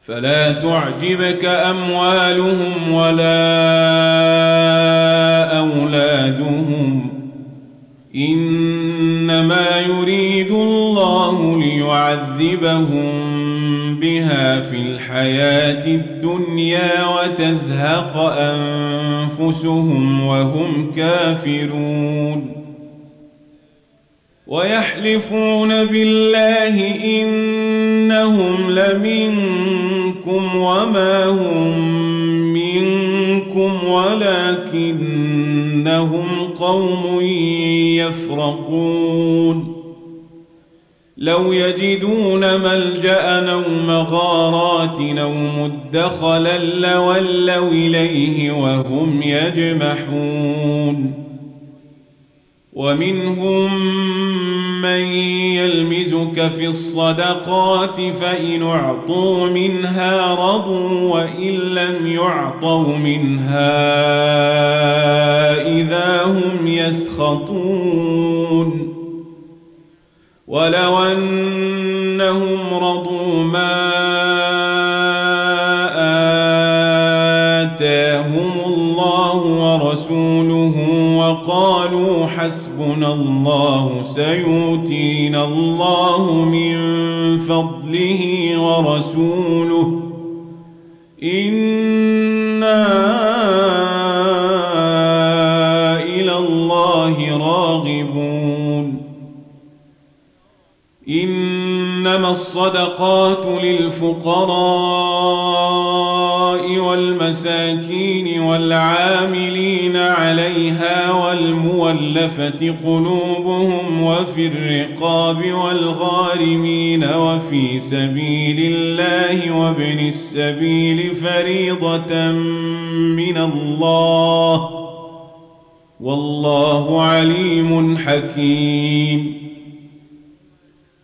فلا تعجبك أموالهم ولا أولادهم، إنما يريد الله ليعذبهم بها في الحياة الدنيا وتزهق أنفسهم وهم كافرون. ويحلفون بالله إنهم لمنكم وما هم منكم ولكنهم قوم يفرقون. لو يجدون ملجأ أو مغارات أو مدخلا لولوا إليه وهم يجمحون. ومنهم من يلمزك في الصدقات فإن أعطوا منها رضوا وإن لم يعطوا منها إذا هم يسخطون. ولو أنهم رضوا ما آتاهم الله ورسوله وقالوا حسبنا الله سيؤتينا الله من فضله ورسوله إنا إلى الله راغبون. إنما الصدقات للفقراء والمساكين والعاملين عليها والمولفة قلوبهم وفي الرقاب والغارمين وفي سبيل الله وابن السبيل فريضة من الله والله عليم حكيم.